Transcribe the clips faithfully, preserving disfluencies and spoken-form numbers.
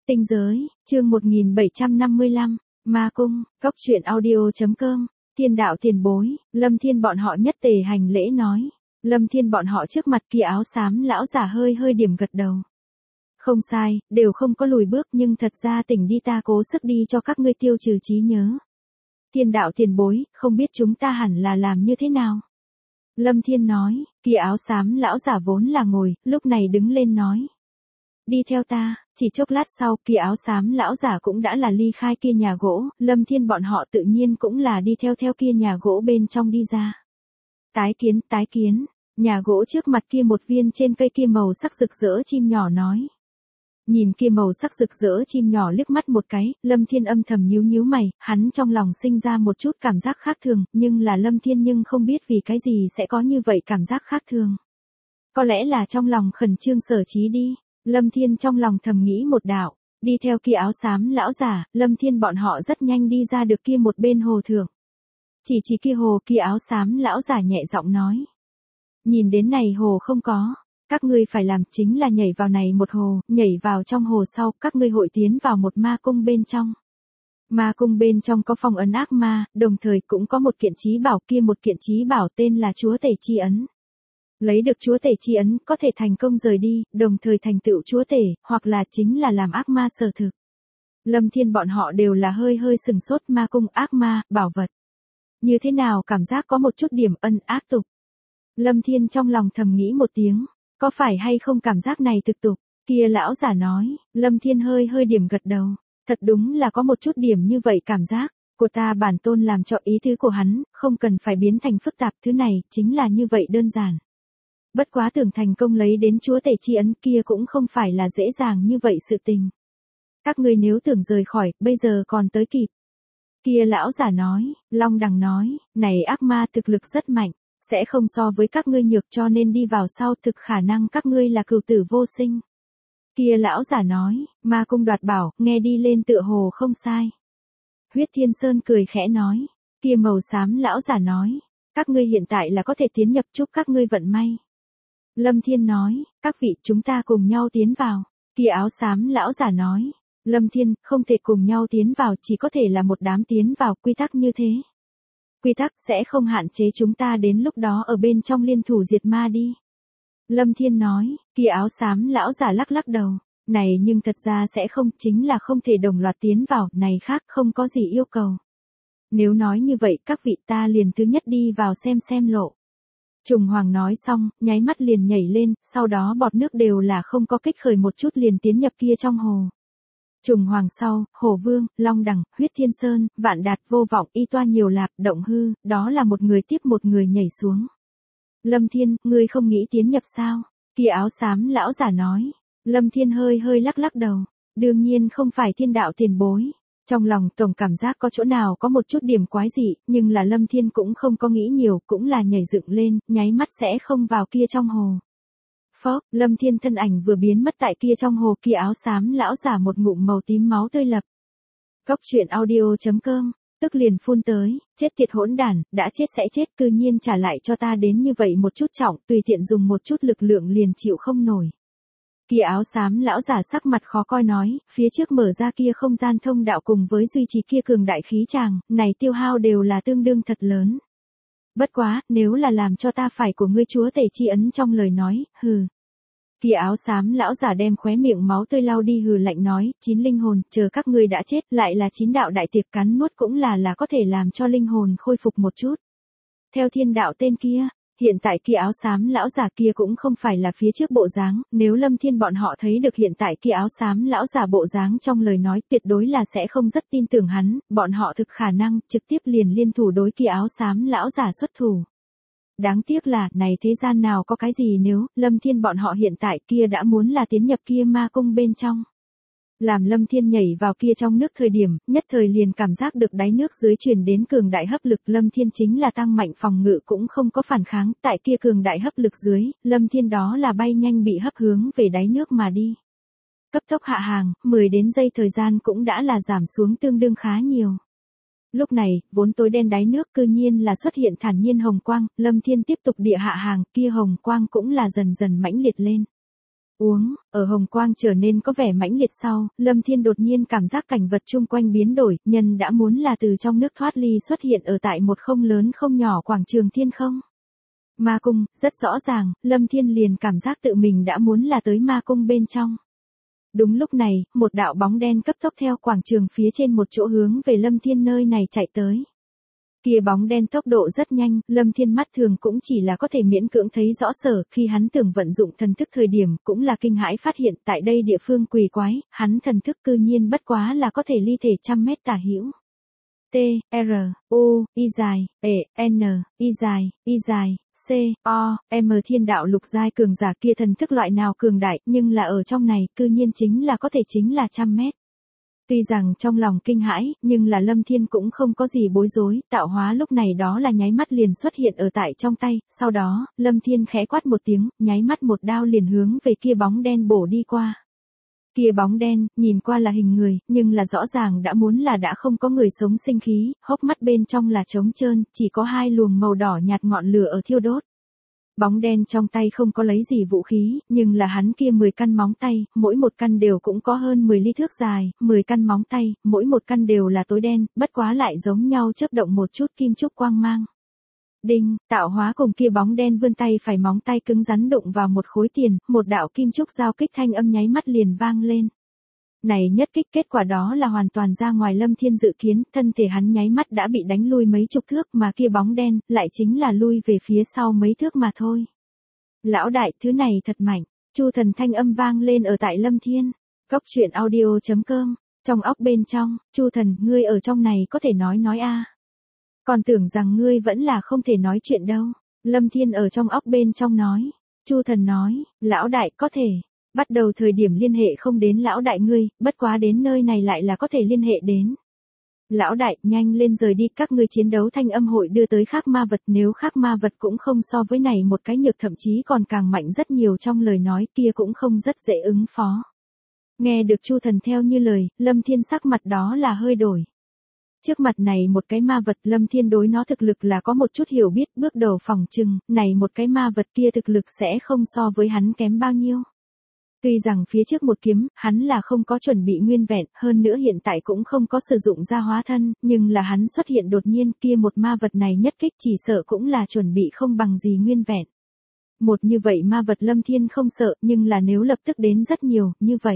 Tinh giới, chương một nghìn bảy trăm năm mươi lăm, Ma Cung, Cốc truyện audio.com, Thiên đạo tiền bối, Lâm Thiên bọn họ nhất tề hành lễ nói. Lâm Thiên bọn họ trước mặt kia áo xám lão giả hơi hơi điểm gật đầu. Không sai, đều không có lùi bước nhưng thật ra tỉnh đi ta cố sức đi cho các ngươi tiêu trừ trí nhớ. Thiên đạo tiền bối, không biết chúng ta hẳn là làm như thế nào? Lâm Thiên nói, kia áo xám lão giả vốn là ngồi, lúc này đứng lên nói. Đi theo ta, chỉ chốc lát sau kia áo xám lão giả cũng đã là ly khai kia nhà gỗ, Lâm Thiên bọn họ tự nhiên cũng là đi theo theo kia nhà gỗ bên trong đi ra. Tái kiến, tái kiến, nhà gỗ trước mặt kia một viên trên cây kia màu sắc rực rỡ chim nhỏ nói. Nhìn kia màu sắc rực rỡ chim nhỏ liếc mắt một cái, Lâm Thiên âm thầm nhíu nhíu mày, hắn trong lòng sinh ra một chút cảm giác khác thường, nhưng là Lâm Thiên nhưng không biết vì cái gì sẽ có như vậy cảm giác khác thường. Có lẽ là trong lòng khẩn trương sở trí đi, Lâm Thiên trong lòng thầm nghĩ một đạo, đi theo kia áo xám lão giả, Lâm Thiên bọn họ rất nhanh đi ra được kia một bên hồ thượng. Chỉ chỉ kia hồ kia áo xám lão giả nhẹ giọng nói. Nhìn đến này hồ không có. Các ngươi phải làm chính là nhảy vào này một hồ, nhảy vào trong hồ sau, các ngươi hội tiến vào một ma cung bên trong. Ma cung bên trong có phong ấn ác ma, đồng thời cũng có một kiện chí bảo kia một kiện chí bảo tên là chúa tể chi ấn. Lấy được chúa tể chi ấn có thể thành công rời đi, đồng thời thành tựu chúa tể, hoặc là chính là làm ác ma sở thực. Lâm Thiên bọn họ đều là hơi hơi sừng sốt ma cung ác ma, bảo vật. Như thế nào cảm giác có một chút điểm ân ác tục. Lâm Thiên trong lòng thầm nghĩ một tiếng. Có phải hay không cảm giác này thực tục, kia lão giả nói, Lâm Thiên hơi hơi điểm gật đầu, thật đúng là có một chút điểm như vậy cảm giác, của ta bản tôn làm cho ý tứ của hắn, không cần phải biến thành phức tạp, thứ này, chính là như vậy đơn giản. Bất quá tưởng thành công lấy đến chúa tể chi ấn kia cũng không phải là dễ dàng như vậy sự tình. Các ngươi nếu tưởng rời khỏi, bây giờ còn tới kịp. Kia lão giả nói, Long Đằng nói, này ác ma thực lực rất mạnh. Sẽ không so với các ngươi nhược cho nên đi vào sau thực khả năng các ngươi là cửu tử vô sinh. Kia lão giả nói, ma cung đoạt bảo, nghe đi lên tựa hồ không sai. Huyết Thiên Sơn cười khẽ nói, kia màu xám lão giả nói, các ngươi hiện tại là có thể tiến nhập chúc các ngươi vận may. Lâm Thiên nói, các vị chúng ta cùng nhau tiến vào. Kia áo xám lão giả nói, Lâm Thiên không thể cùng nhau tiến vào chỉ có thể là một đám tiến vào quy tắc như thế. Quy tắc sẽ không hạn chế chúng ta đến lúc đó ở bên trong liên thủ diệt ma đi. Lâm Thiên nói, kia áo xám lão giả lắc lắc đầu, này nhưng thật ra sẽ không, chính là không thể đồng loạt tiến vào, này khác không có gì yêu cầu. Nếu nói như vậy các vị ta liền thứ nhất đi vào xem xem lộ. Trùng Hoàng nói xong, nháy mắt liền nhảy lên, sau đó bọt nước đều là không có kích khởi một chút liền tiến nhập kia trong hồ. Trùng Hoàng sau, Hổ Vương, Long Đằng, Huyết Thiên Sơn, Vạn Đạt Vô Vọng, Y Toa Nhiều Lạp, Động Hư, đó là một người tiếp một người nhảy xuống. Lâm Thiên, ngươi không nghĩ tiến nhập sao? Kia áo xám lão giả nói. Lâm Thiên hơi hơi lắc lắc đầu, đương nhiên không phải thiên đạo tiền bối. Trong lòng tổng cảm giác có chỗ nào có một chút điểm quái dị, nhưng là Lâm Thiên cũng không có nghĩ nhiều, cũng là nhảy dựng lên, nháy mắt sẽ không vào kia trong hồ. Phó, Lâm Thiên thân ảnh vừa biến mất tại kia trong hồ kia áo xám lão giả một ngụm màu tím máu tươi lập. Cốc truyện audio.com, tức liền phun tới, chết tiệt hỗn đản, đã chết sẽ chết cư nhiên trả lại cho ta đến như vậy một chút trọng, tùy tiện dùng một chút lực lượng liền chịu không nổi. Kia áo xám lão giả sắc mặt khó coi nói, phía trước mở ra kia không gian thông đạo cùng với duy trì kia cường đại khí tràng, này tiêu hao đều là tương đương thật lớn. Bất quá, nếu là làm cho ta phải của ngươi chúa tể chi ấn trong lời nói, hừ. Kia áo xám lão giả đem khóe miệng máu tươi lau đi hừ lạnh nói, chín linh hồn, chờ các ngươi đã chết, lại là chín đạo đại tiệc cắn nuốt cũng là là có thể làm cho linh hồn khôi phục một chút. Theo thiên đạo tên kia, hiện tại kia áo xám lão giả kia cũng không phải là phía trước bộ dáng, nếu Lâm Thiên bọn họ thấy được hiện tại kia áo xám lão giả bộ dáng trong lời nói tuyệt đối là sẽ không rất tin tưởng hắn, bọn họ thực khả năng trực tiếp liền liên thủ đối kia áo xám lão giả xuất thủ. Đáng tiếc là, này thế gian nào có cái gì nếu, Lâm Thiên bọn họ hiện tại kia đã muốn là tiến nhập kia ma cung bên trong. Làm Lâm Thiên nhảy vào kia trong nước thời điểm, nhất thời liền cảm giác được đáy nước dưới truyền đến cường đại hấp lực, Lâm Thiên chính là tăng mạnh phòng ngự cũng không có phản kháng, tại kia cường đại hấp lực dưới, Lâm Thiên đó là bay nhanh bị hấp hướng về đáy nước mà đi. Cấp tốc hạ hàng, mười đến giây thời gian cũng đã là giảm xuống tương đương khá nhiều. Lúc này, vốn tối đen đáy nước cư nhiên là xuất hiện thản nhiên hồng quang, Lâm Thiên tiếp tục địa hạ hàng, kia hồng quang cũng là dần dần mãnh liệt lên. Uống, ở hồng quang trở nên có vẻ mãnh liệt sau, Lâm Thiên đột nhiên cảm giác cảnh vật chung quanh biến đổi, nhân đã muốn là từ trong nước thoát ly xuất hiện ở tại một không lớn không nhỏ quảng trường thiên không. Ma cung, rất rõ ràng, Lâm Thiên liền cảm giác tự mình đã muốn là tới ma cung bên trong. Đúng lúc này, một đạo bóng đen cấp tốc theo quảng trường phía trên một chỗ hướng về Lâm Thiên nơi này chạy tới. Kia bóng đen tốc độ rất nhanh, Lâm Thiên mắt thường cũng chỉ là có thể miễn cưỡng thấy rõ sở, khi hắn tưởng vận dụng thần thức thời điểm, cũng là kinh hãi phát hiện tại đây địa phương quỷ quái, hắn thần thức cư nhiên bất quá là có thể ly thể trăm mét tả hữu. T, R, U, Y dài, E, N, Y dài, Y dài, C, O, M thiên đạo lục giai cường giả kia thần thức loại nào cường đại, nhưng là ở trong này, cư nhiên chính là có thể chính là trăm mét. Tuy rằng trong lòng kinh hãi, nhưng là Lâm Thiên cũng không có gì bối rối, tạo hóa lúc này đó là nháy mắt liền xuất hiện ở tại trong tay, sau đó, Lâm Thiên khẽ quát một tiếng, nháy mắt một đao liền hướng về kia bóng đen bổ đi qua. Kia bóng đen, nhìn qua là hình người, nhưng là rõ ràng đã muốn là đã không có người sống sinh khí, hốc mắt bên trong là trống trơn, chỉ có hai luồng màu đỏ nhạt ngọn lửa ở thiêu đốt. Bóng đen trong tay không có lấy gì vũ khí, nhưng là hắn kia mười căn móng tay, mỗi một căn đều cũng có hơn mười ly thước dài, mười căn móng tay, mỗi một căn đều là tối đen, bất quá lại giống nhau chớp động một chút kim trúc quang mang. Đinh, tạo hóa cùng kia bóng đen vươn tay phải móng tay cứng rắn đụng vào một khối tiền, một đạo kim trúc giao kích thanh âm nháy mắt liền vang lên. Này nhất kích kết quả đó là hoàn toàn ra ngoài Lâm Thiên dự kiến, thân thể hắn nháy mắt đã bị đánh lui mấy chục thước mà kia bóng đen, lại chính là lui về phía sau mấy thước mà thôi. Lão đại, thứ này thật mạnh, Chu Thần thanh âm vang lên ở tại Lâm Thiên, cốc truyện audio chấm com, trong óc bên trong, Chu Thần, ngươi ở trong này có thể nói nói a. Còn tưởng rằng ngươi vẫn là không thể nói chuyện đâu, Lâm Thiên ở trong óc bên trong nói, Chu Thần nói, lão đại có thể. Bắt đầu thời điểm liên hệ không đến lão đại ngươi, bất quá đến nơi này lại là có thể liên hệ đến. Lão đại, nhanh lên rời đi, các ngươi chiến đấu thanh âm hội đưa tới khác ma vật, nếu khác ma vật cũng không so với này một cái nhược thậm chí còn càng mạnh rất nhiều trong lời nói kia cũng không rất dễ ứng phó. Nghe được Chu Thần theo như lời, Lâm Thiên sắc mặt đó là hơi đổi. Trước mặt này một cái ma vật Lâm Thiên đối nó thực lực là có một chút hiểu biết, bước đầu phòng trừng, này một cái ma vật kia thực lực sẽ không so với hắn kém bao nhiêu. Tuy rằng phía trước một kiếm, hắn là không có chuẩn bị nguyên vẹn, hơn nữa hiện tại cũng không có sử dụng ra hóa thân, nhưng là hắn xuất hiện đột nhiên kia một ma vật này nhất kích chỉ sợ cũng là chuẩn bị không bằng gì nguyên vẹn. Một như vậy ma vật Lâm Thiên không sợ, nhưng là nếu lập tức đến rất nhiều, như vậy.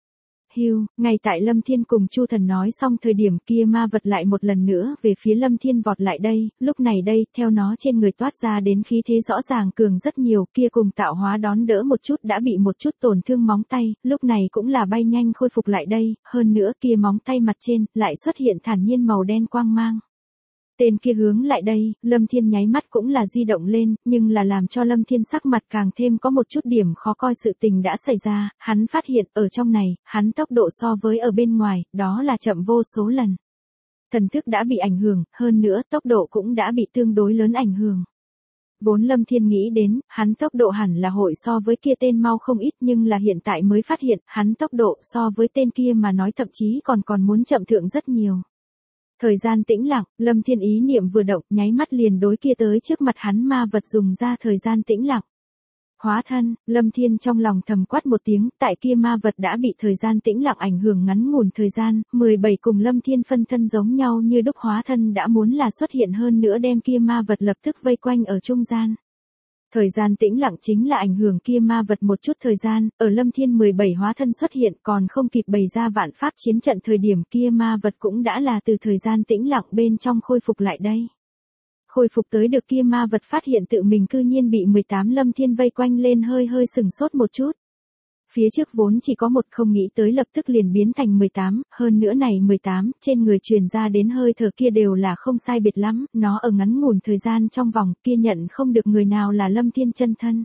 Hưu, ngay tại Lâm Thiên cùng Chu Thần nói xong thời điểm kia ma vật lại một lần nữa về phía Lâm Thiên vọt lại đây, lúc này đây, theo nó trên người toát ra đến khí thế rõ ràng cường rất nhiều, kia cùng tạo hóa đón đỡ một chút đã bị một chút tổn thương móng tay, lúc này cũng là bay nhanh khôi phục lại đây, hơn nữa kia móng tay mặt trên, lại xuất hiện thản nhiên màu đen quang mang. Tên kia hướng lại đây, Lâm Thiên nháy mắt cũng là di động lên, nhưng là làm cho Lâm Thiên sắc mặt càng thêm có một chút điểm khó coi sự tình đã xảy ra, hắn phát hiện ở trong này, hắn tốc độ so với ở bên ngoài, đó là chậm vô số lần. Thần thức đã bị ảnh hưởng, hơn nữa tốc độ cũng đã bị tương đối lớn ảnh hưởng. Vốn Lâm Thiên nghĩ đến, hắn tốc độ hẳn là hội so với kia tên mau không ít nhưng là hiện tại mới phát hiện, hắn tốc độ so với tên kia mà nói thậm chí còn còn muốn chậm thượng rất nhiều. Thời gian tĩnh lặng, Lâm Thiên ý niệm vừa động, nháy mắt liền đối kia tới trước mặt hắn ma vật dùng ra thời gian tĩnh lặng. Hóa thân, Lâm Thiên trong lòng thầm quát một tiếng, tại kia ma vật đã bị thời gian tĩnh lặng ảnh hưởng ngắn ngủn thời gian, mười bảy cùng Lâm Thiên phân thân giống nhau như đúc hóa thân đã muốn là xuất hiện hơn nữa đem kia ma vật lập tức vây quanh ở trung gian. Thời gian tĩnh lặng chính là ảnh hưởng kia ma vật một chút thời gian, ở Lâm Thiên mười bảy hóa thân xuất hiện còn không kịp bày ra vạn pháp chiến trận thời điểm kia ma vật cũng đã là từ thời gian tĩnh lặng bên trong khôi phục lại đây. Khôi phục tới được kia ma vật phát hiện tự mình cư nhiên bị mười tám Lâm Thiên vây quanh lên hơi hơi sừng sốt một chút. Phía trước vốn chỉ có một không nghĩ tới lập tức liền biến thành mười tám, hơn nữa này mười tám, trên người truyền ra đến hơi thở kia đều là không sai biệt lắm, nó ở ngắn ngủn thời gian trong vòng kia nhận không được người nào là Lâm Thiên chân thân.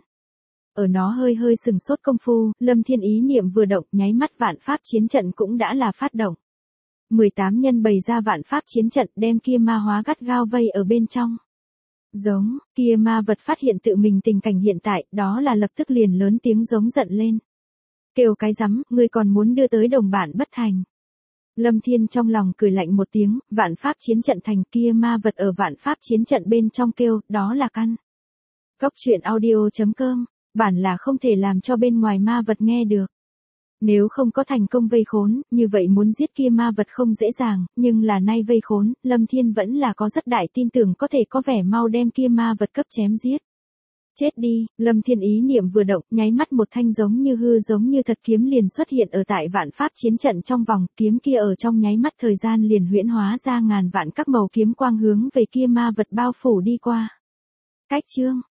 Ở nó hơi hơi sừng sốt công phu, Lâm Thiên ý niệm vừa động nháy mắt vạn pháp chiến trận cũng đã là phát động. mười tám nhân bày ra vạn pháp chiến trận đem kia ma hóa gắt gao vây ở bên trong. Giống, kia ma vật phát hiện tự mình tình cảnh hiện tại, đó là lập tức liền lớn tiếng giống giận lên. Kêu cái rắm, ngươi còn muốn đưa tới đồng bản bất thành. Lâm Thiên trong lòng cười lạnh một tiếng, vạn pháp chiến trận thành kia ma vật ở vạn pháp chiến trận bên trong kêu, đó là căn. Cốc truyện audio chấm com bản là không thể làm cho bên ngoài ma vật nghe được. Nếu không có thành công vây khốn, như vậy muốn giết kia ma vật không dễ dàng, nhưng là nay vây khốn, Lâm Thiên vẫn là có rất đại tin tưởng có thể có vẻ mau đem kia ma vật cấp chém giết. Chết đi, Lâm Thiên ý niệm vừa động, nháy mắt một thanh giống như hư giống như thật kiếm liền xuất hiện ở tại vạn pháp chiến trận trong vòng, kiếm kia ở trong nháy mắt thời gian liền huyễn hóa ra ngàn vạn các màu kiếm quang hướng về kia ma vật bao phủ đi qua. Cách chương